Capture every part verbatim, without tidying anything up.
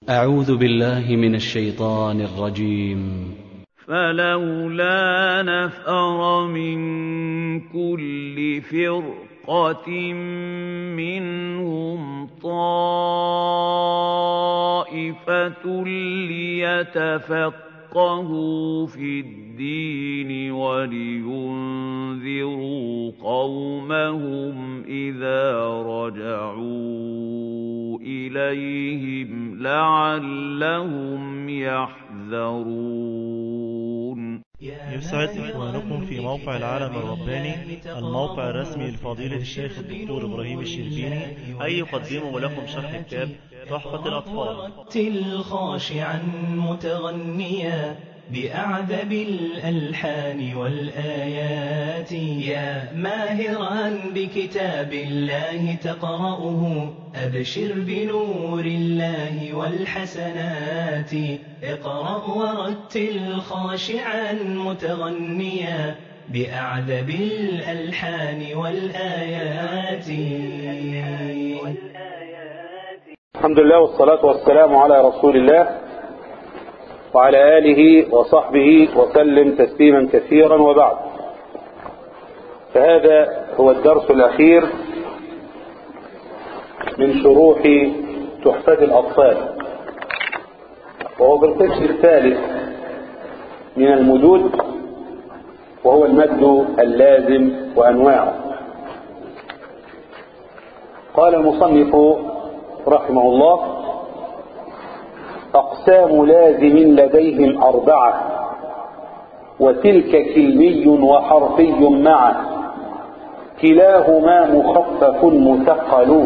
أعوذ بالله من الشيطان الرجيم. فلولا نفر من كل فرقة منهم طائفة ليتفقهوا في الدين ولينذروا قومهم إذا رجعوا إليهم لعلهم يحذرون. يسعد إخوانكم في موقع العالم الرباني، الموقع الرسمي لفضيلة الشيخ الدكتور إبراهيم الشربيني، أن يقدموا لكم شرح كتاب تحفة الأطفال. رتل خاشعا متغنيا بأعذب الألحان والآيات، يا ماهرا بكتاب الله تقرأه أبشر بنور الله والحسنات. اقرأ ورتل خاشعا متغنيا بأعذب الألحان والآيات. الحمد لله والصلاة والسلام على رسول الله وعلى آله وصحبه وسلم تسليما كثيرا، وبعد، فهذا هو الدرس الأخير من شروح تحفة الأطفال، وهو بالقسم الثالث من المدود، وهو المد اللازم وأنواعه. قال المصنف رحمه الله: أقسام لازم لديهم أربعة، وتلك كلمي وحرفي معه، كلاهما مخفف مثقل،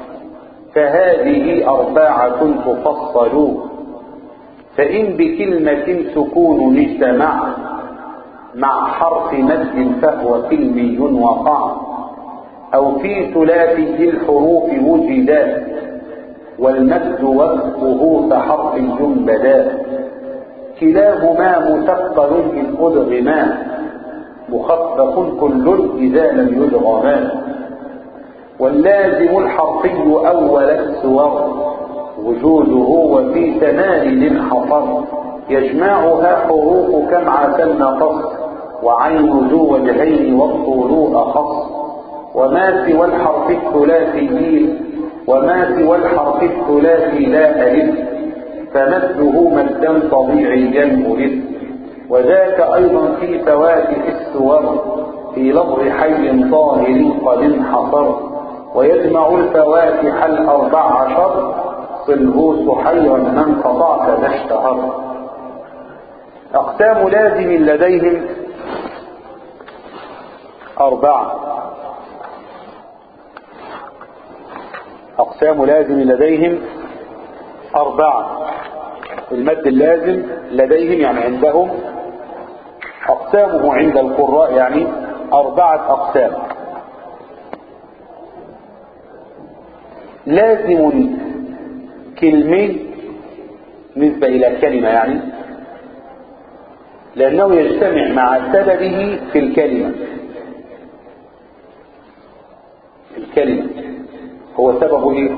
فهذه أربعة تفصل. فإن بكلمة سكون اجتمع مع حرف مد فهو كلمي وقع، أو في ثلاثي الحروف وجدا، والمد وقفه كحرف بدا. كلاهما مثقل إن أدغما، مخفف كل إذا لم يدغما. واللازم الحرفي أول السور، وجوده وفي ثمان حصر، يجمعها حروف كمعة النقص، وعين ذو وجهين والطول أخص. وما سوى الحرف الثلاثي وما سوى الحرف الثلاثي لا ألف، فمده مدا طبيعيا ألف. وذاك أيضا في فواتح السور، في لفظ حي طاهر قد انحصر. ويجمع الفواتح الأربع عشر، صله سحيرا من قطعت ذا اشتهر. أقسام لازم لديهم أربعة. أقسام لازم لديهم أربعة. المد اللازم لديهم يعني عندهم، أقسامه عند القراء يعني أربعة أقسام. لازم كلمي نسبة إلى كلمة، يعني لأنه يجتمع مع سببه في الكلمة. الكلمة هو سببه ايه؟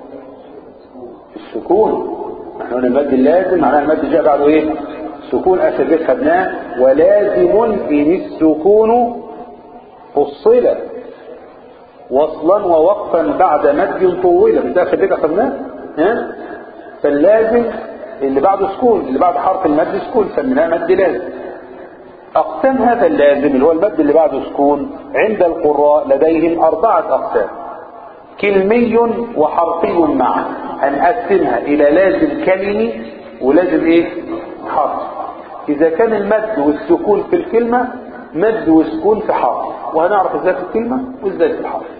السكون. نحن المد اللازم معناه المد جاء بعده ايه؟ سكون. اخر بيت خدناه: ولازم ان السكون فصل وصلا ووقفا بعد مد طويل. مش ده اخر بيت خدناه؟ ها؟ فاللازم اللي بعده سكون، اللي بعد حرف المد سكون، سميناه مد لازم. اقسام هذا اللازم اللي هو المد اللي بعده سكون عند القراء لديهم أربعة أقسام. كلمي وحرفي معا، هنقسمها إلى لازم كلمي ولازم إيه؟ حرف. إذا كان المد والسكون في الكلمة، مد وسكون في حرف، وهنعرف إزاي في الكلمة وإزاي في الحرف.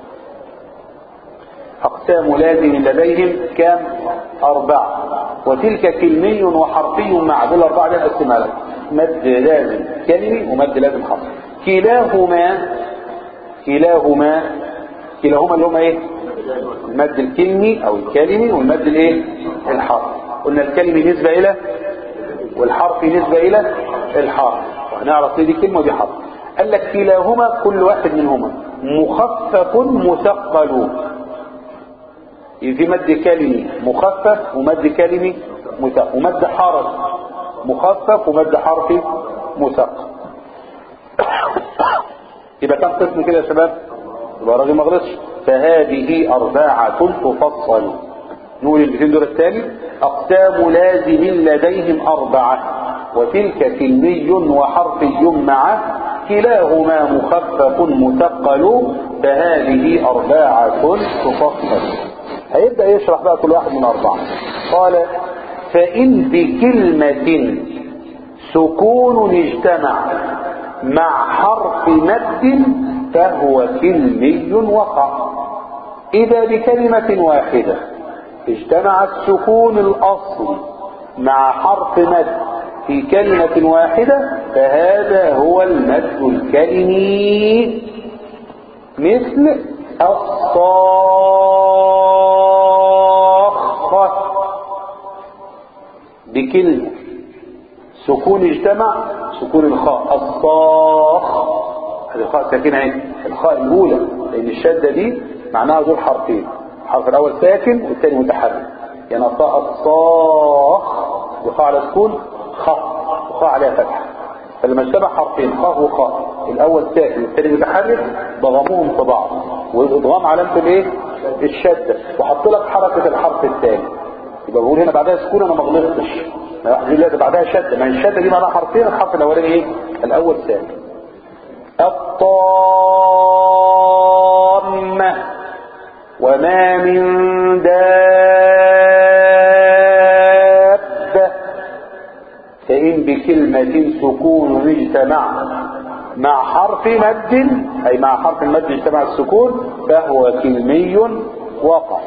أقسام لازم لديهم كام؟ أربعة. وتلك كلمي وحرفي معا، دول الأربعة دي هنقسمها لك: مد لازم كلمي ومد لازم حرف. كلاهما كلاهما كلاهما اللي هما ايه؟ المد الكلمي او الكلمي والمد الايه؟ الحرف. قلنا الكلمي نسبة الى والحرف نسبة الى الحرف، وهنعرف ليه دي كلمة ودي حرف. قال لك كلاهما كل واحد منهما مخفف مثقل. في مد كلمي مخفف ومد كلمي مثقل، ومد حرف مخفف ومد حرفي مثقل. يبقى كم قسم كده يا شباب؟ يبقى راجل ما غلطش. فهذه أربعة تفصل. نقول البيتين دول الثاني: أقسام لازم لديهم أربعة، وتلك كلمي وحرفي معه، كلاهما مخفف مثقل، فهذه أربعة تفصل. هيبدأ يشرح بقى كل واحد من أربعة. قال: فإن بكلمة سكون اجتمع مع حرف مد فهو كلمي وقع. إذا بكلمة واحدة اجتمع السكون الأصل مع حرف مد في كلمة واحدة فهذا هو المد الكلمي، مثل الصاخة. بكلمة سكون اجتمع، سكون الخاء الصاخ، هذه الخاء ساكنة اهي، الخاء الأولى، لأن الشدة دي معناها دول حرفين، الحرف الأول ساكن والثاني متحرك، يعني الصاخ يقع على سكون خاء وخاء عليها فتحة، فلما اجتمع حرفين خاء وخاء، الأول ساكن والثاني متحرك، ضغموهم في بعض، والإضغام علامته الايه؟ الشدة، وحط لك حركة الحرف الثاني. يبقى بقول هنا بعدها سكون، أنا ما غلطتش، لا ده بعدها شدة، ما الشدة دي معناها حرفين، الحرف الأولاني ايه؟ الأول ساكن. الطامة: وما من دابة. فإن بكلمة سكون اجتمع مع حرف مد، أي مع حرف المد اجتمع السكون، فهو كلمي وقع.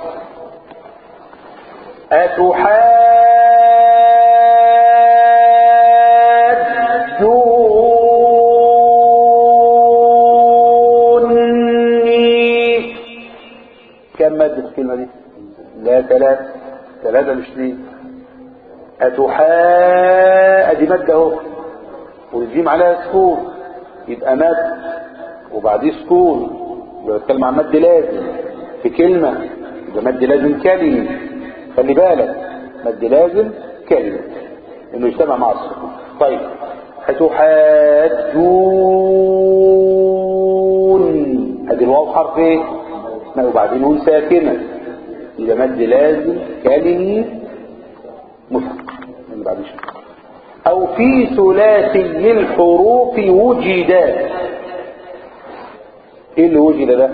أتحاجوني. كم مد في الكلمة دي؟ لا ثلاثة، ثلاثة مش اثنين. أتحا أدي مد أهو، والجيم عليها سكون، يبقى مد وبعديه سكون، يبقى بتكلم عن مد لازم في كلمة، يبقى مد لازم كلمة. خلي بالك، مد لازم كلمة انه يجتمع مع السكون. طيب، هتحاجون، ادي الواو حرف ايه؟ وبعدين نون ساكنة، يبقى مد لازم كلمة مثقل. اللي بعد شيء. او في ثلاثي الحروف وجد. ايه اللي وجد ده؟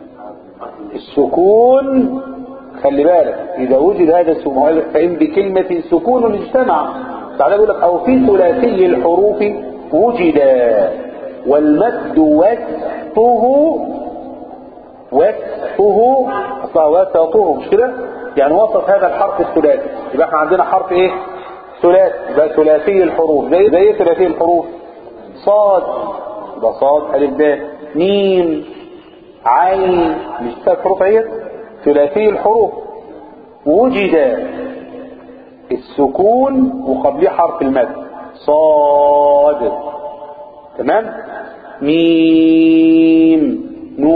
السكون. خلي بالك، اذا وجد هذا السكون فإن بكلمة سكون اجتمع، تعالى يقول لك او في ثلاثي الحروف وجد، والمد وسطه وسطه اصلا وسطه مش كده؟ يعني وسط هذا الحرف الثلاثي. يبقى احنا عندنا حرف ايه؟ ثلاثي، يبقى ثلاثي الحروف. زي زي ثلاثي الحروف: صاد، يبقى صاد الف باء، ميم، عين، مش ثلاث حروف اهي، ثلاثي الحروف. وجد السكون وقبله حرف المد، صاد، تمام؟ ميم،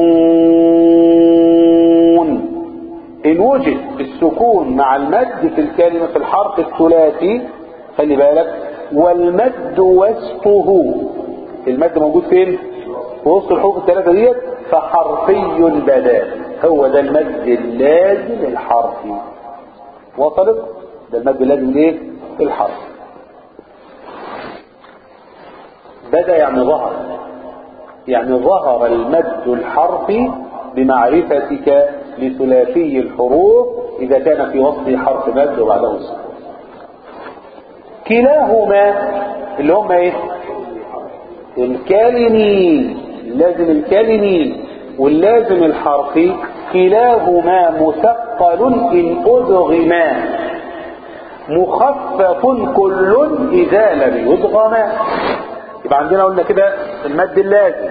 نون. إن وجد السكون مع المد في الكلمة في الحرف الثلاثي، خلي بالك، والمد وسطه، المد موجود فين؟ في وسط الحروف الثلاثة ديت، فحرفي بدا، هو ده المد اللازم الحرفي. وصلت؟ ده المد اللازم ايه؟ الحرف. بدا يعني ظهر، يعني ظهر المد الحرفي بمعرفتك لثلاثي الحروف إذا كان في وسط حرف مد وبعده سكون. كلاهما اللي هم ايه؟ الكلمي، لازم الكلمي واللازم الحرفي، كلاهما مثقل إن أدغما، مخفف كل إذا لم يدغما. يبقى عندنا قلنا كده المد اللازم،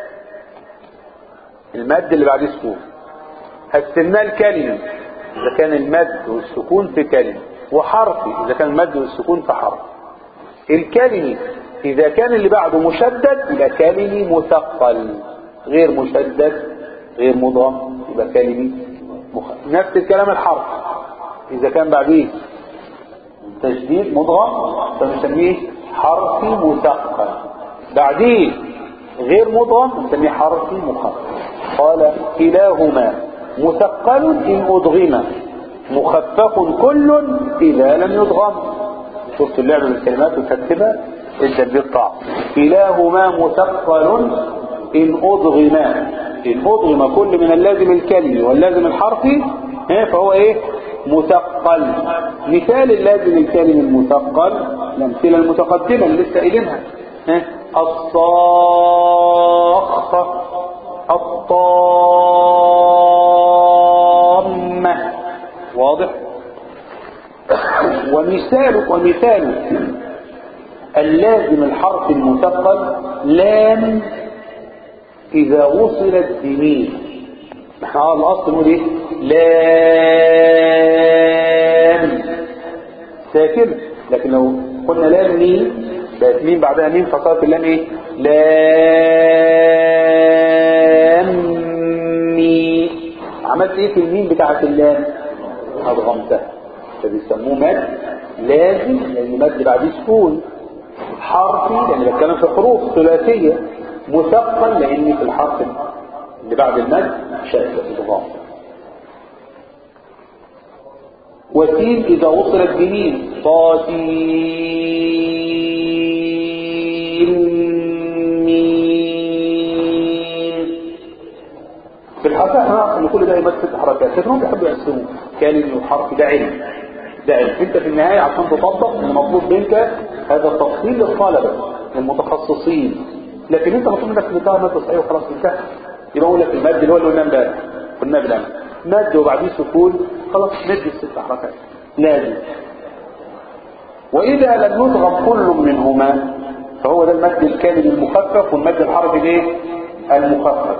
المد اللي بعد سكون، قسمناه الكلمة إذا كان المد والسكون في كلمة، وحرفي إذا كان المد والسكون في حرف. الكلمي إذا كان اللي بعده مشدد يبقى كلمي مثقل، غير مشدد غير مضغم يبقى كلمي مخ... نفس الكلام الحرف إذا كان بعديه تشديد مضغم فنسميه حرفي مثقل، بعديه غير مضغم نسميه حرفي مخفف. قال كلاهما مثقل إن أدغم مخفف كل إذا لم يدغم. شفت اللعبة بالكلمات وتكتبها ادى بالطعم. كلاهما مثقل إن أدغم، إن أدغم كل من اللازم الكلمي واللازم الحرفي فهو إيه؟ مثقل. مثال اللازم الكلمي المثقل الأمثلة المتقدمة اللي لسه قايلينها، الصاخة، الطامة. واضح؟ ومثال ومثال اللازم الحرف المثقل لام إذا وصلت بميم. احنا على الأصل نقول ايه؟ لام ساكن، لكن لو قلنا لام ميم بقت ميم بعدها ميم فصارت اللام ايه؟ لام ميم. عملت ايه في الميم بتاعت اللام؟ أضغمتها، فبيسموه مد لازم لأن مد بعديه سكون، حرفي لأن بتكلم في حروف ثلاثية، مثقل لأن في الحرف اللي بعد المد شدة إضغام. وسين إذا وصلت بميم صاسين ميم. في الحركات نعرف ان كل ده يبقى ست حركات، لكن هم بيحبوا يقسموا كلمه وحرف. ده علم، ده علم. انت في النهايه عشان تطبق المطلوب منك هذا التفصيل للطلبه المتخصصين، لكن انت مطلوب منك تنتهي مد صحيح وخلاص انتهى. يبقى اقول لك المد اللي هو اللي قلنا امبارح قلنا بالامر مد وبعديه سكون، خلاص مد الست حركات لازم. واذا لم يضغم كل منهما فهو ده المد الكامل المخفف والمد الحرفي الايه؟ المخفف.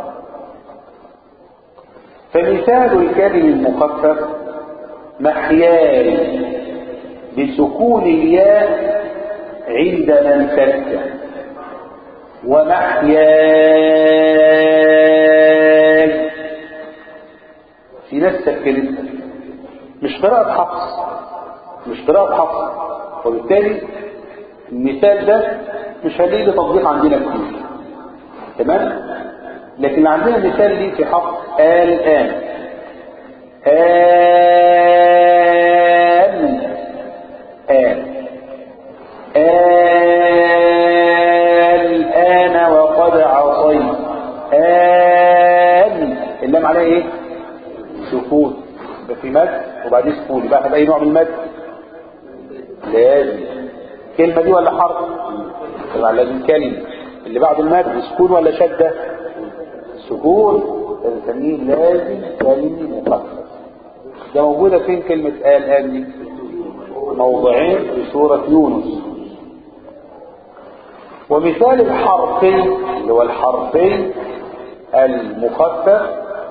فمثال الكلم المخفف محياي بسكون الياء عند من سكت، ومحياي في ناس سكنت مش قراءة حفص، مش قراءة حفص، وبالتالي المثال ده مش هنلاقي تطبيق عندنا كتير، تمام؟ لكن عندنا مثال ليه في حفص الآن آن آن الآن وقد عصيت آن اللام عليه ايه؟ سكون، يبقى في مد وبعدين سكون، يبقى احنا بأي نوع من المد؟ لازم. كلمة دي ولا حرف؟ طبعا لازم كلمة. اللي بعد المد سكون ولا شدة؟ سكون، فنسميه لازم كلمة مخفف. ده موجودة فين كلمة آل آل دي؟ موضعين في سورة يونس. ومثال الحرفي اللي هو الحرفي المخفف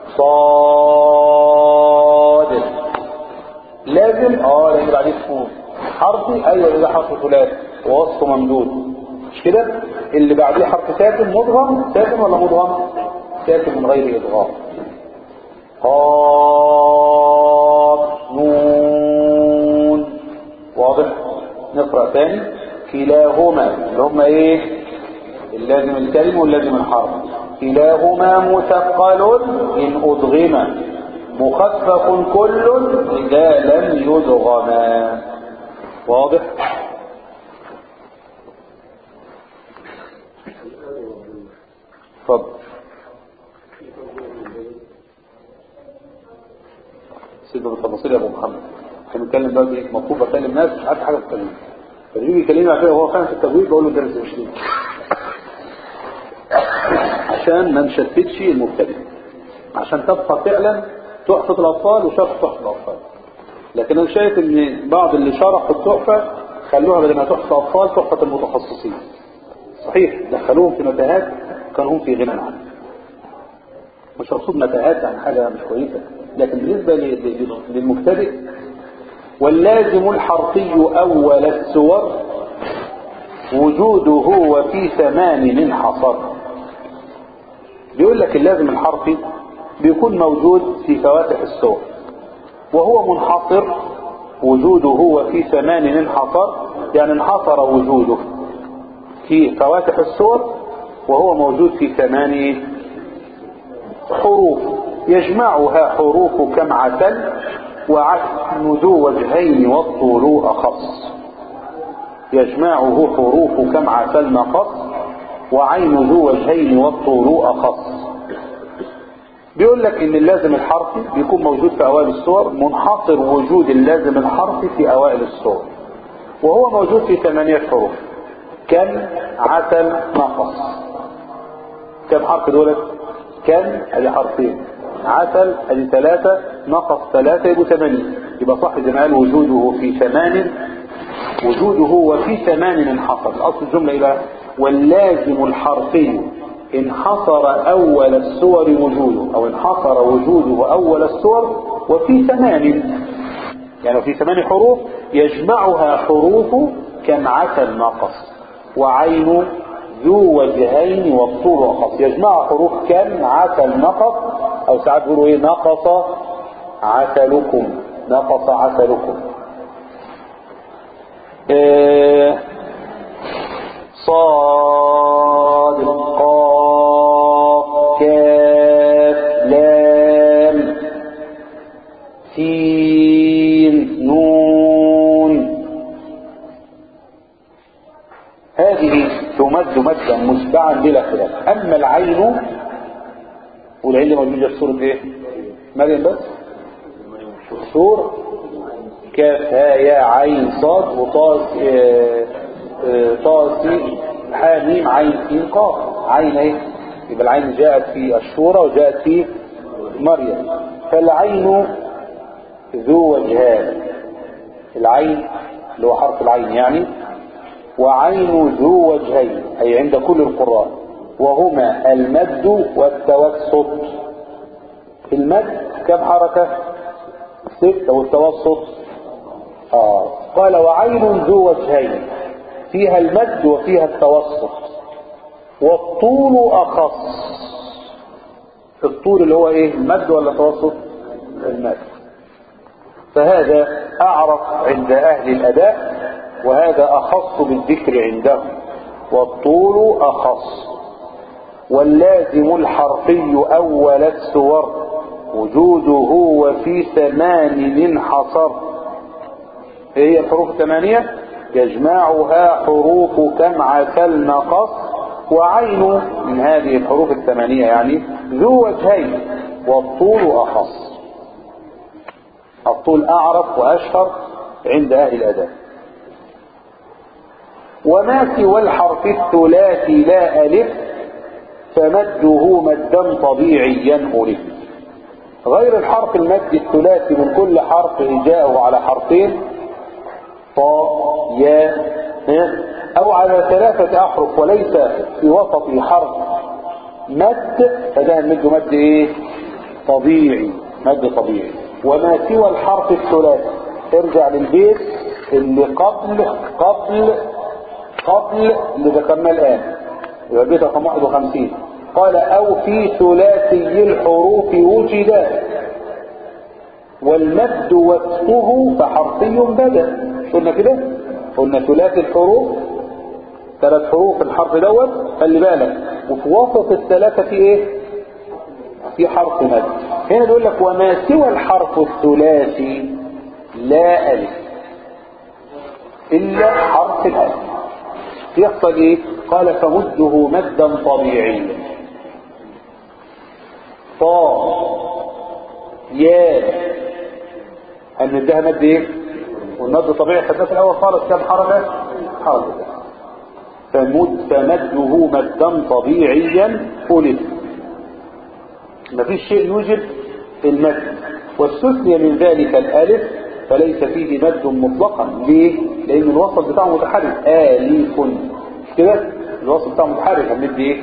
صاد لازم اه لان بعديه سكون. حرفي ايوه ده حرف ثلاثي ووسطه ممدود، مش كده؟ اللي بعديه حرف ساكن مدغم، ساكن ولا مدغم؟ ساكن من غير ادغام. قاف نون. واضح؟ نقرأ تاني. كلاهما اللي هما ايه؟ اللازم الكلمة واللازم الحرف. كلاهما مثقل إن أدغما مخفف كل إذا لم يدغما. واضح؟ اتفضل. سيدنا بالتفاصيل يا ابو محمد. احنا بنتكلم بقى بايه؟ مطلوب اكلم ناس مش عارف حاجه في التجويد، فاللي يجي يكلمني عشان هو فاهم في التجويد بقول له درس مش ليه، عشان ما نشتتش المبتدئ، عشان تبقى فعلا تحفة الاطفال وشرح تحفة الاطفال. لكن انا شايف ان بعض اللي شرحوا التحفة خلوها بدل ما تحفة اطفال تحفة المتخصصين. صحيح دخلوهم في متاهات كانوا هم في غنى عنها، مش مقصود متاهات عن حاجه مش كويسه، لكن بالنسبه للمبتدئ. واللازم الحرفي اول السور وجوده وفي ثمان انحصر. بيقول لك اللازم الحرفي بيكون موجود في فواتح السور، وهو منحصر وجوده هو في ثمان انحصر، يعني انحصر وجوده في فواتح السور وهو موجود في ثمان حروف يجمعها حروف كم عسل، وعسل ذو وجهين والطول أخص. يجمعه حروف كم عسل نقص، وعين ذو وجهين والطول أخص. بيقول لك ان اللازم الحرفي بيكون موجود في اوائل السور، منحصر وجود اللازم الحرفي في اوائل السور، وهو موجود في ثمانية حروف. كم عسل نقص، كم حرف دولت؟ كم ادي حرفين، عسل ادي ثلاثة، نقص ثلاثة، يبقوا ثمانية. يبقى صح زي ما قال وجوده في ثمان، وجوده وفي ثمان انحصر. اصل الجملة ايه بقى؟ واللازم الحرفي انحصر اول السور وجوده، او انحصر وجوده اول السور وفي ثمان، يعني في ثمان حروف يجمعها حروف كم عسل نقص، وعين ذو وجهين والطول أخص. يجمع حروف كم عسل نقص، او ساعات بيقولوا ايه نقص عسلكم، نقص عسلكم. إيه صاد قاف كاف لام سين نون، هذه تمد مدا مشبعا بلا خلاف. اما العين، والعين موجوده في سوره ايه؟ مريم بس، سوره كاف ها يا عين صاد وطاس طاسي حاميم عين سين قاف. عين ايه؟ يبقى العين جاءت في الشورى وجاءت في مريم. فالعين ذو وجهان، العين اللي هو حرف العين يعني، وعين ذو وجهين اي عند كل القراء، وهما المد والتوسط. المد كم حركة؟ ستة، والتوسط آه. قال وعين ذو وجهين فيها المد وفيها التوسط، والطول أخص. الطول اللي هو ايه؟ المد ولا التوسط؟ المد. فهذا أعرف عند أهل الأداء، وهذا أخص بالذكر عندهم، والطول أخص. واللازم الحرفي أول السور وجوده وفي ثمان انحصر. هي الحروف الثمانية يجمعها حروف كم عسل نقص، وعين من هذه الحروف الثمانية يعني ذو وجهين، والطول أخص. الطول أعرف وأشهر عند أهل الأداء. وما سوى الحرف الثلاثي لا ألف فمده مدا طبيعيا ألف. غير الحرف المد الثلاثي من كل حرف جاءه على حرفين طاء يا أو على ثلاثة أحرف وليس في وسط حرف مد، فده المد مد إيه؟ طبيعي، مد طبيعي. وما سوى الحرف الثلاثي، ارجع للبيت اللي قبل قبل قبل اللي ذكرناه الآن، يبقى البيت رقم واحد وخمسين. قال أو في ثلاثي الحروف وجدا والمد وصفه فحرفي بدا. قلنا كده، قلنا ثلاثي الحروف، ثلاث حروف الحرف دوت، خلي بالك، وفي وسط الثلاثة في ايه؟ في حرف مد. هنا بيقول لك وما سوى الحرف الثلاثي لا ألف إلا حرف الألف. يحصل ايه؟ قال فمده مدا طبيعيا. طاء يا هنمدها مد ايه؟ والمد طبيعي خدناه في الاول خالص كم حركه؟ حركه. فمد فمده مدا طبيعيا ألف. مفيش شيء يوجب المد، واستثني من ذلك الالف فليس فيه مد مطلقا. ليه؟ لان الوسط بتاعه متحرك، الف كده الوسط بتاعه متحرك، هنمد ايه؟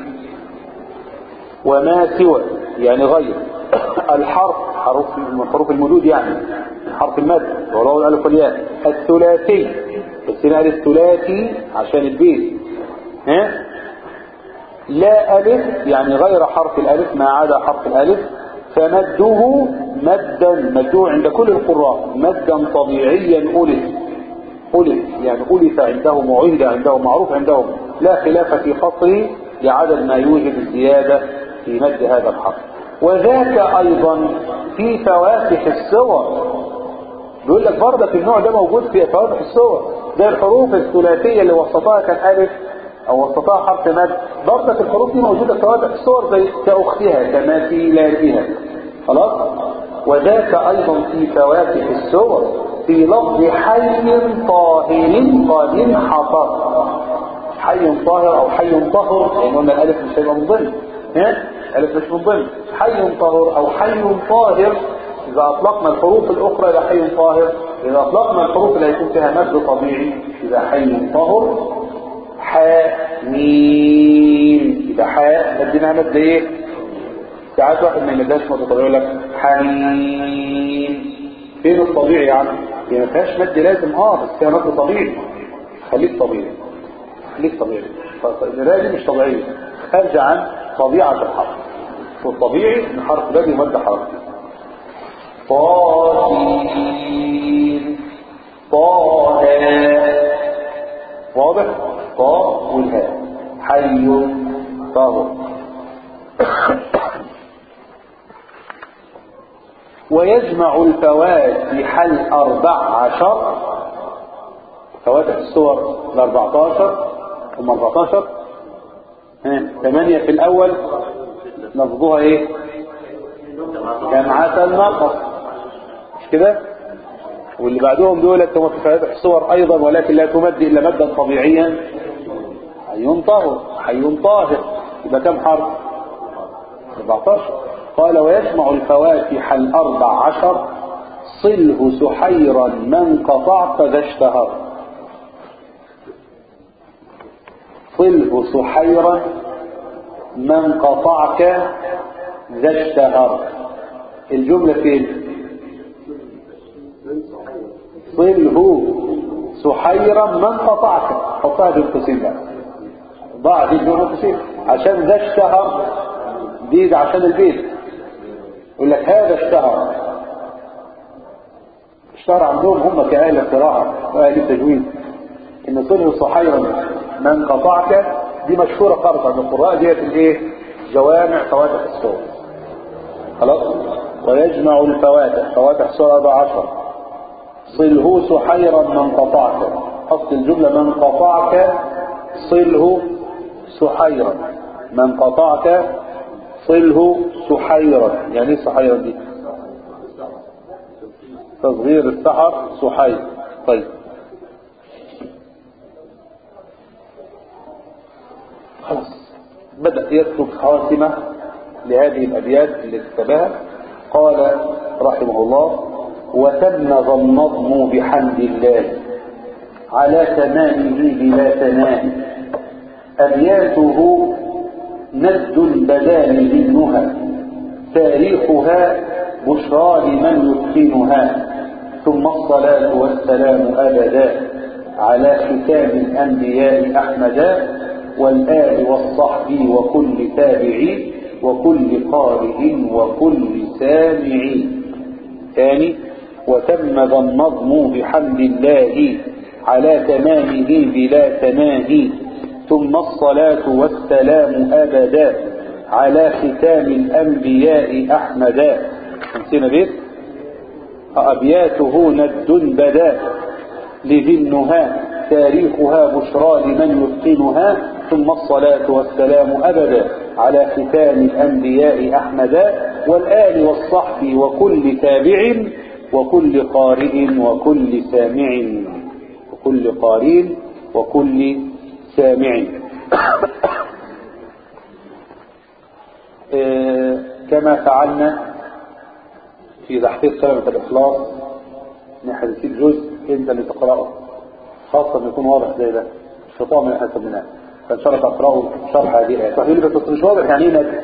وما سوى يعني غير الحرف، حروف من حروف المدود يعني حرف المد ولو الالف والياء الثلاثي، بس هنا الثلاثي عشان البيت ها لا ألف يعني غير حرف الألف ما عدا حرف الألف فمده مدا مده عند كل القراء مدا طبيعيا ألف ألف يعني ألف عندهم وعهد عندهم معروف عندهم لا خلاف في قصره لعدد ما يوجب الزيادة في مد هذا الحرف. وذاك أيضا في فواتح السور، بيقول لك برضه في النوع ده موجود في فواتح السور زي الحروف الثلاثية اللي وسطها كان ألف أو وسطها حرف مد، برضه الحروف دي موجودة في فواتح السور زي كأختها كمثيلاتها. خلاص. وذاك أيضا في فواتح السور في لفظ حي طاهر قد حطر، حي طاهر أو حي طهر يعني قلنا الألف مش هيبقى من ضمن، ها الألف مش من ضمن، حي طهر أو حي طاهر. إذا أطلقنا الحروف الأخرى إلى حي طاهر، إذا أطلقنا الحروف اللي هيكون فيها مد طبيعي إذا حي طهر حاء ميم، إذا حاء مدينها مد إيه؟ ساعات واحد ما يمدهاش مد طبيعي يقول لك حميم، فين الطبيعي يعني؟ هي ما فيهاش مد لازم اه بس فيها مد طبيعي، خليك طبيعي خليك طبيعي، فالقراءة دي مش طبيعية، خارجة عن طبيعة الحرف، والطبيعي ان حرف ده يمد حرف. طاسين طه واضح؟ طا والهاء حي طاهر. ويجمع الفواتح الأربع عشر، فواتح السور الأربعتاشر هم أربعتاشر، ها ثمانية في الأول لفظوها إيه؟ جمعة النقص مش كده؟ واللي بعدهم دول هم في فواتح السور أيضا ولكن لا تمد إلا مدا طبيعيا، حي طاهر حي طاهر، يبقى كم حرف؟ أربعتاشر. قال ويجمع الفواتح الأربع عشر صله سحيرا من قطعت ذا اشتهر، صله سحيرا من قطعك ذا اشتهر. الجملة فين؟ صله سحيرا من قطعك، حطها بالقسم بقى، ضع دي بالقسم عشان ذا اشتهر دي عشان البيت، يقول لك هذا اشتهر، اشتهر عندهم هم كأهل القراءة وأهل التجويد ان صله سحيرا من قطعك دي مشهورة خالص عند القراء، ديت الايه؟ جوامع فواتح السور. خلاص. ويجمع الفواتح فواتح سور أربع عشر صله سحيرا من قطعك، اصل الجملة من قطعك صله سحيرا من قطعك صله سحيرا. يعني ايه سحيرا دي؟ تصغير السحر سحير. طيب خلاص بدأ يكتب خاتمة لهذه الأبيات اللي كتبها. قال رحمه الله وتم النظم بحمد الله على تمامه بلا ثناء، أبياته ند بدال ذنها تاريخها بشرى لمن يتقنها، ثم الصلاة والسلام أبدا على ختام الأنبياء أحمدا والآل والصحب وكل تابع وكل قارئ وكل سامع. ثاني وتم النظم بحمد الله على تمامه بلا تناهي، ثم الصلاة والسلام أبدا على ختام الأنبياء أحمدا. نسينا بيت أبياته ند بدا لذي النهى تاريخها بشرى لمن يتقنها، ثم الصلاة والسلام أبدا على ختام الأنبياء أحمدا والآل والصحب وكل تابع وكل قارئ وكل سامع وكل قارئ وكل سامع. كما فعلنا في تحقيق كلمة الإخلاص نحن نسيب جزء انت اللي تقرأه، خاصة يكون واضح زي ده الشيطان اللي احنا سميناه، فان شاء الله تقرأه شرح هذه الآية. صحيح لي بس مش واضح يعني ايه ندم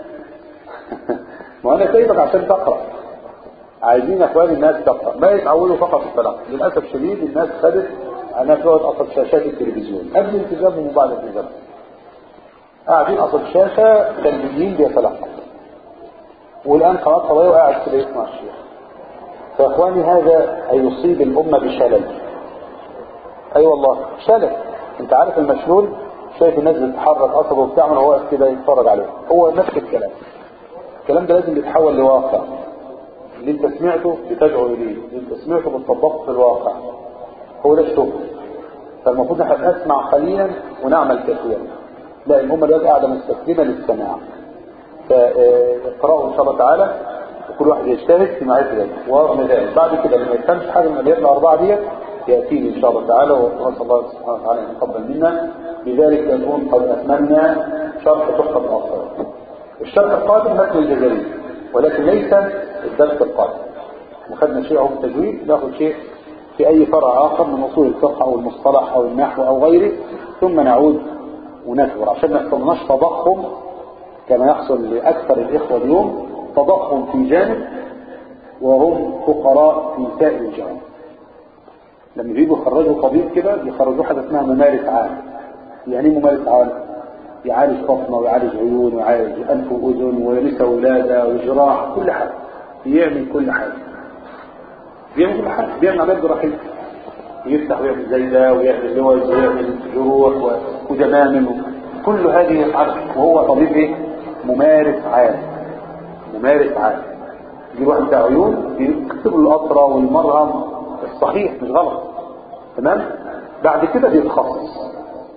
ما انا سايبك عشان تقرأ، عايزين اخواني الناس تقرأ، ما يتعودوا فقط في التلقي. للأسف شديد الناس خدت عنها تقعد قصد شاشات التلفزيون قبل التزامهم وبعد التزامهم، قاعدين قصد شاشة تلفزيون بيتلقى، والآن قناة طبيعية وقاعد كده يسمع الشيخ. فإخواني هذا هيصيب الأمة بشلل. أي أيوة والله شلل. أنت عارف المشلول شايف الناس بتتحرك أصبه وبتعمل هو كده يتفرج عليه، هو نفس الكلام. الكلام ده لازم يتحول لواقع. اللي انت سمعته بتدعو إليه، اللي انت سمعته بتطبقه في الواقع، هو ده الشغل. فالمفروض نحن نسمع قليلا ونعمل كثيرا. لا، الأمة دلوقتي قاعدة مستسلمة للسماع. فاقرأوا إن شاء الله تعالى وكل واحد يجتهد في معرفة ذلك ورغم ذلك. بعد كده لما يفهمش حاجة من الأبيات الأربعة دي يأتيني إن شاء الله تعالى، ونسأل الله سبحانه وتعالى أن يتقبل منا. بذلك نكون قد أتممنا شرح تحفة الأصل. الشرح القادم متن الجزري، ولكن ليس الدرس القادم. وخدنا شيء أو التجويد، ناخذ شيء في أي فرع آخر من أصول الفقه أو المصطلح أو النحو أو غيره، ثم نعود ونكبر عشان ما يحصلناش تضخم كما يحصل لأكثر الإخوة اليوم، تضخم في جانب وهم فقراء في سائر الجوانب. لما بيجوا يخرجوا طبيب كده بيخرجوا حاجة اسمها ممارس عام. يعني ايه ممارس عام؟ يعالج بطنه ويعالج عيون ويعالج أنف وأذن ونساء ولادة وجراح، كل حاجة بيعمل كل حاجة بيعمل كل حاجة بيعمل عمليات جراحية، يفتح ويعمل زي ده ويعمل لوز ويعمل جروح ودمامل، كل هذه يفعل وهو طبيب ايه؟ ممارس عام. ممارس عام يجيب واحد بتاع عيون بيكتب له القطره والمرهم الصحيح مش غلط، تمام؟ بعد كده بيتخصص،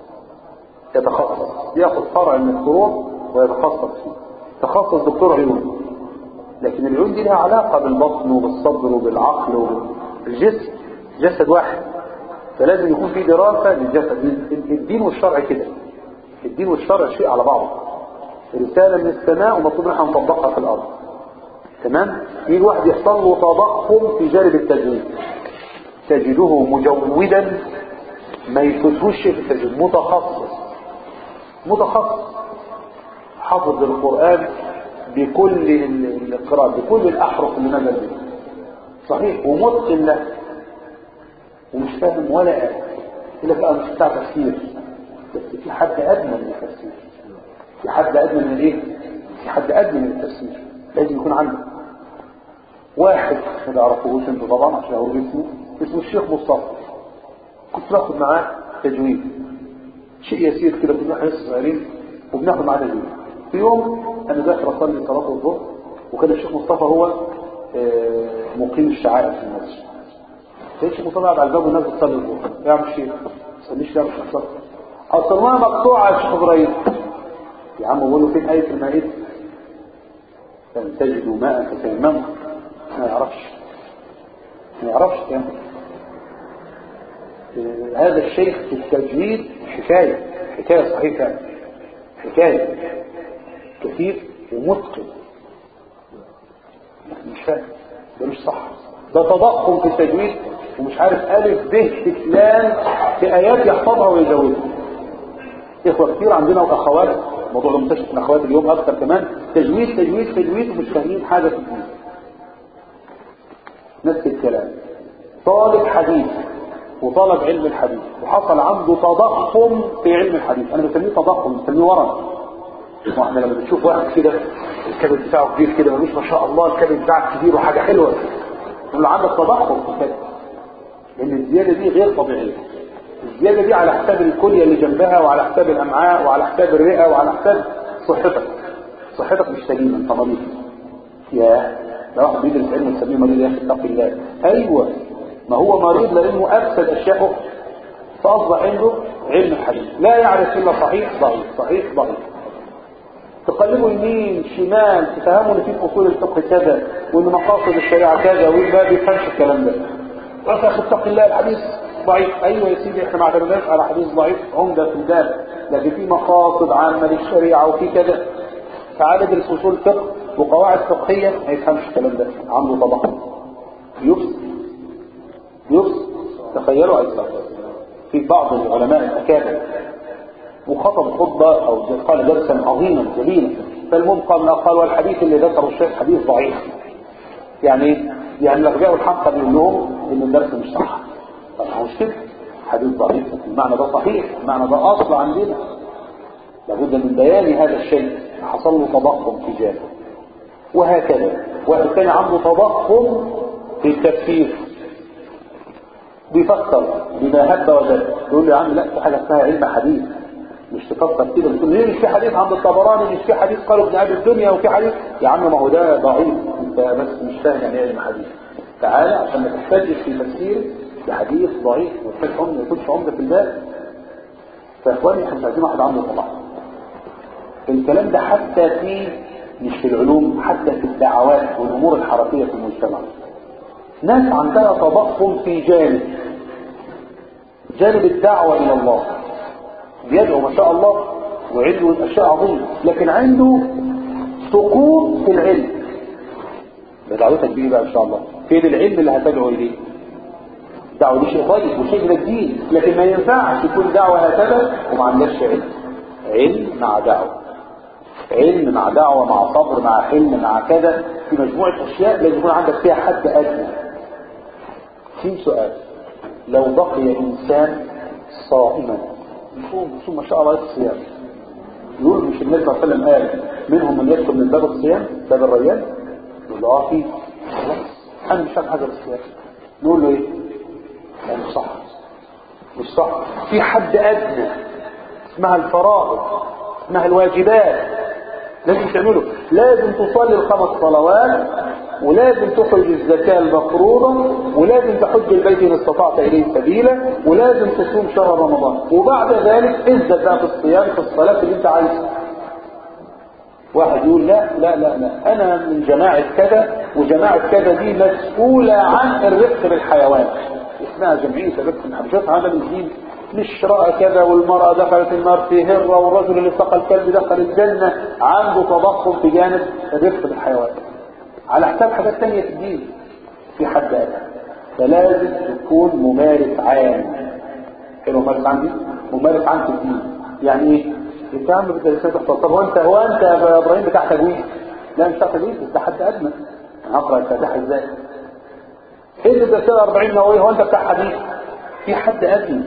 يتخصص ياخد فرع من الفروع ويتخصص فيه، تخصص دكتور عيون. لكن العيون دي لها علاقه بالبطن وبالصدر وبالعقل وبالجسم، جسد واحد، فلازم يكون في دراسه للجسد. الدين والشرع كده، الدين والشرع شيء على بعضه، رساله من السماء ومطلوب نحن نطبقها في الارض، تمام؟ يجي واحد يحصل له تضخم في جانب التجويد، تجده مجودا ما يفوتوش في التجويد، متخصص متخصص حافظ القرآن بكل القراءات بكل الأحرف اللي نزل بها صحيح ومتقن له ومش فاهم ولا آية، يقول لك أنا مش بتاع تفسير، بس في حد أدنى من التفسير، في حد أدنى من إيه؟ في حد أدنى من التفسير لازم يكون عنده. واحد ما تعرفوش انتوا طبعا عشان اقول اسمه، اسمه الشيخ مصطفى، كنت باخد معاه تجويد شيء يسير كده، كنا احنا لسه صغيرين وبناخد معاه تجويد. في يوم انا داخل اصلي صلاه الظهر وكان الشيخ مصطفى هو مقيم الشعائر في المسجد. فالشيخ الشيخ مصطفى قاعد على الباب والناس بتصلي الظهر، يا عم الشيخ ما تصليش ليه يا شيخ مصطفى؟ اصلنا مقطوعه يا شيخ ابراهيم. يا عم بقول له فين ايه المائده؟ فان تجدوا ماء فتيمموا. ما يعرفش ما يعرفش يعني. هذا الشيخ في التجويد حكاية حكاية صحيحة، حكاية كثير ومتقن، مش فاهم ده مش صح، ده تضخم في التجويد ومش عارف ألف ب استكلال في آيات يحفظها ويجودها. إخوة كثير عندنا وأخوات، موضوع ده منتشر في الأخوات اليوم أكثر كمان، تجويد تجويد تجويد ومش فاهمين حاجة في الدين. نفس الكلام، طالب حديث وطالب علم الحديث وحصل عنده تضخم في علم الحديث، انا بسميه تضخم، بسميه ورم. واحنا لما بنشوف واحد كده الكبد بتاعه كبير كده ملوش ما شاء الله الكبد بتاعك كبير وحاجه حلوه، نقول له عندك تضخم في الكبد، لان الزياده دي غير طبيعيه. الزياده دي على حساب الكليه اللي جنبها وعلى حساب الامعاء وعلى حساب الرئه وعلى حساب صحتك. صحتك مش سليمه، انت مريض. يا ده واحد بيدرس علم ويسميه مريض، يا اخي اتق الله. ايوه، ما هو مريض لانه افسد اشياء اخرى، فاصبح عنده علم الحديث لا يعرف الا صحيح ضعيف صحيح ضعيف، تقلبه يمين شمال، تفهموا ان في اصول الفقه كذا وان مقاصد الشريعه كذا، وما بيفهمش الكلام ده. يا اخي اتق الله الحديث ضعيف. ايوه يا سيدي، احنا ما اعتمدناش على حديث ضعيف عمده في الباب، لكن في مقاصد عامه للشريعه وفي كذا. تعال ادرس اصول الفقه وقواعد فقهيه، ما يفهمش الكلام ده، عنده تضخم يفسد يفسد. تخيلوا أيضا في بعض العلماء الأكابر وخطب خطبة أو قال درسا عظيما جليلا، فالمهم قال قال والحديث اللي ذكره الشيخ حديث ضعيف، يعني يعني الأغبياء والحمقى بيقول لهم إن الدرس مش صح. طبعا مش كده، حديث ضعيف المعنى ده صحيح، المعنى ده أصل عندنا، لابد من بيان هذا الشيء. حصل له تضخم في جانب، وهكذا. واحد ثاني عنده تضخم في التفسير، بيفسر بما هب وجد، يقول له يا عم لا، في حاجه اسمها علم حديث، مش تفسر كده بتقول ليه مش في حديث عند الطبراني، مش في حديث قالوا ابن ابي الدنيا وفي حديث. يا عم ما هو ده ضعيف، انت بس مش فاهم يعني ايه علم حديث. تعالى عشان ما تحتاجش في تفسير بحديث ضعيف وتحتاج عمده ما يكونش عمده في الباب. فاخواني احنا مش عايزين واحد عنده طبعا الكلام ده، حتى في مش في العلوم، حتى في الدعوات والامور الحركيه في المجتمع. ناس عندها تضخم في جانب جانب الدعوه الى الله، بيدعو ما شاء الله وعنده اشياء عظيمه، لكن عنده سقوط في العلم. بدعوتك بيه بقى ان شاء الله فين العلم اللي هتدعو اليه؟ الدعوه دي شيء طيب وشيء من الدين، لكن ما ينفعش تكون دعوه هكذا وما عندكش علم. علم مع دعوه، علم مع دعوه مع صبر مع حلم مع كذا، في مجموعه اشياء لازم يكون عندك فيها حد ادنى. في سؤال، لو بقي انسان صائما يصوم يصوم ما شاء الله الصيام، يقول مش النبي صلى الله عليه وسلم قال منهم من يدخل من باب الصيام باب الريان؟ يقول له اه في، خلاص انا مش فاهم حاجه بالصيام. نقول له ايه؟ يعني مش صح، مش صح. في حد ادنى اسمها الفرائض، اسمها الواجبات لازم تعمله. لازم تصلي الخمس صلوات، ولازم تخرج الزكاة المفروضة، ولازم تحج البيت إن استطعت إليه سبيلا، ولازم تصوم شهر رمضان، وبعد ذلك ازدد بقى في الصيام في الصلاة اللي انت عايزها. واحد يقول لا لا لا لا انا من جماعة كذا، وجماعة كذا دي مسؤولة عن الرفق بالحيوان، اسمها جمعية الرفق بالحيوان. شوف عمل الدين، مش رأى كذا والمرأة دخلت النار في هرة والرجل اللي سقى الكلب دخل الجنة، عنده تضخم في جانب الرفق بالحيوان على حساب حاجات تانية في الدين. في حد قال فلازم تكون ممارس عام. حلو ممارس عام دي؟ ممارس عام في الدين. يعني ايه؟ انت عم بدأ لسان تحفظ. طب هو انت هو انت يا ابراهيم بتاع تجويد؟ لا مش بتاع تجويد، بس ده حد ادنى. انا هقرا الفاتحه ازاي؟ ايه اللي ده أربعين نووي؟ هو انت بتاع حديث؟ في حد ادنى،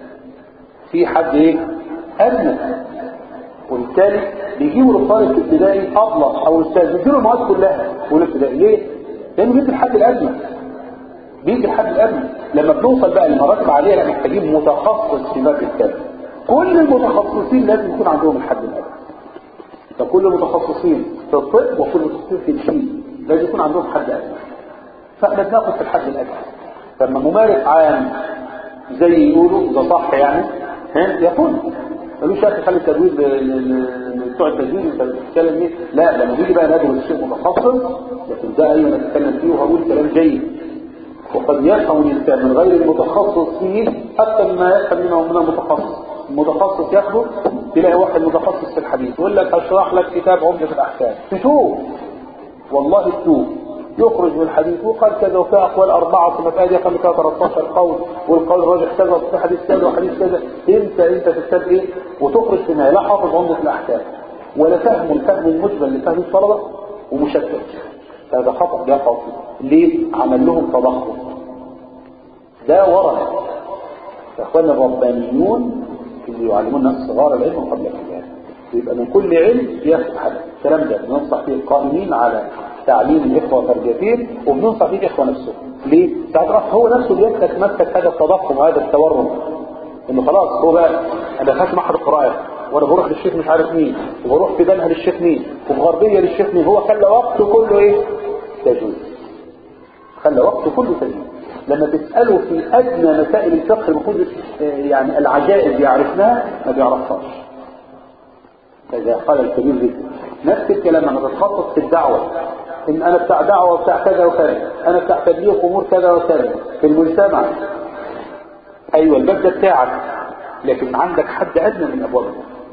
في حد ايه؟ ادنى. وبالتالي بيجيبوا للطالب في الابتدائي ابلغ او استاذ، بيديله المواد كلها والابتدائي. ليه؟ لانه بيدي الحد الادنى، بيدي الحد الادنى. لما بنوصل بقى لمراتب عاليه لا محتاجين متخصص في ماده الكلام. كل المتخصصين لازم يكون عندهم الحد الادنى. فكل المتخصصين في الطب وكل المتخصصين في الشيء لازم يكون عندهم حد ادنى. فاحنا بناخد في الحد الادنى. فلما ممارس عام زي يقولوا ده صح يعني ها يقول ملوش شك خلي التجويد بتوع التجويد انت بتتكلم ايه؟ لا لما بيجي بقى ندرس شيء متخصص، لكن ده ايوه نتكلم فيه وهقول كلام جيد. وقد يفهم الانسان من غير المتخصص فيه اكثر مما يفهم منه من المتخصص. المتخصص ياخده تلاقي واحد متخصص في الحديث يقول لك اشرح لك كتاب عمدة الاحكام، تشوف والله تشوف يخرج من الحديث وقال كذا وفي اقوال اربعه ثم في ادي خمسة ثلاثة عشر قول، والقول الراجح كذا وفي حديث كذا وحديث كذا. انت انت في الكتاب ايه؟ وتخرج في النهايه لا حافظ عمدة الاحكام ولا فهم الفهم المجمل لفهم الطلبه ومشتت. هذا خطا ده خطا. ليه؟ عمل لهم تضخم. ده ورد. اخواننا الربانيون اللي يعلمون الناس صغار العلم قبل الكبار، يبقى من كل علم ياخذ حد. الكلام ده بننصح فيه القائمين على تعليم الاخوه وتربيتهم، وبننصح فيه الاخوه نفسهم. ليه؟ تعرف هو نفسه بيمسك مسك هذا التضخم وهذا التورم، انه خلاص هو بقى انا خدت معهد القراءه وانا بروح للشيخ مش عارف مين، وبروح في بنها للشيخ مين، وفي غربيه للشيخ مين. هو خلى وقته كله ايه؟ تجويد. خلى وقته كله تجويد. لما تساله في ادنى مسائل الفقه المفروض يعني العجائز يعرفناها ما بيعرفهاش. فاذا قال الكبير جدا نفس الكلام انا بتخصص في الدعوه، ان انا بتاع دعوه وبتاع كذا وكذا، انا بتاع تبليغ امور كذا وكذا في المجتمع. ايوه الباب ده بتاعك، لكن عندك حد ادنى من ابوابه.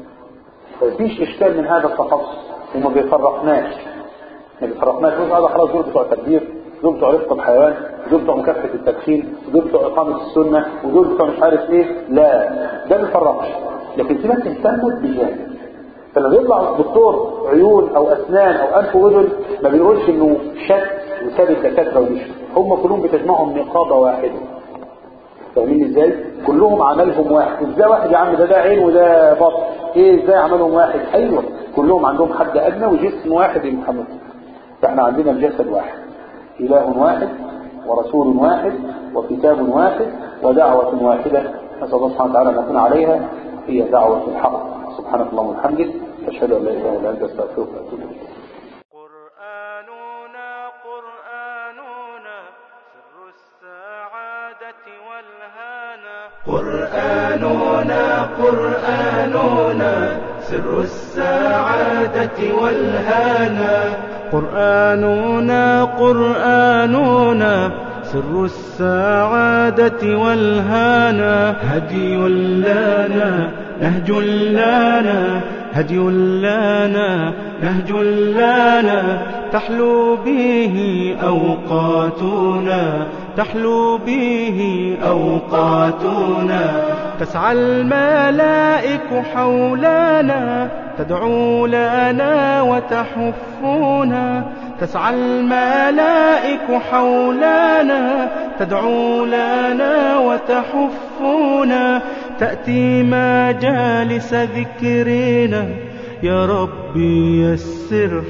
مفيش اشكال من هذا التخصص وما بيفرقناش ما بيفرقناش هذا خلاص دول بتوع تبليغ، دول بتوع رفق الحيوان، دول بتوع مكافحه التدخين، دول بتوع اقامه السنه، ودول بتوع مش عارف ايه. لا ده ما بيفرقش. لكن في ناس اهتمت بجانب، فلما يطلع دكتور عيون او اسنان او انف واذن ما بيقولش انه شك وساب الدكاتره ومشي. هم كلهم بتجمعهم نقابه واحده. فاهمين ازاي؟ كلهم عملهم واحد. ازاي واحد يا عم ده ده عين وده بطن؟ ايه ازاي عملهم واحد؟ ايوه كلهم عندهم حد ادنى وجسم واحد يا محمد. فاحنا عندنا الجسد واحد، إله واحد ورسول واحد وكتاب واحد ودعوة واحدة، نسأل الله سبحانه وتعالى أن نكون عليها هي دعوة الحق. سبحانك اللهم وبحمدك، أشهد أن لا إله إلا أنت، أستغفرك وأتوب إليك. قرآننا قرآننا سر السعادة والهنا، قرآننا قرآننا سر السعادة والهنا، قرآننا قرآننا سر السعادة والهنا، هدي لنا نهج لنا هدي لنا نهج لنا، تحلو به أوقاتنا تحلو به أوقاتنا، تسعى الملائك حولنا تدعو لنا وتحفنا، تسعى الملائك حولنا تدعو لنا وتحفنا، تأتي مجالس ذكرنا، يا ربي يسر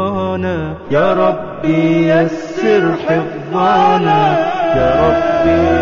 حفظنا، يا ربي يسر حفظنا، يا ربي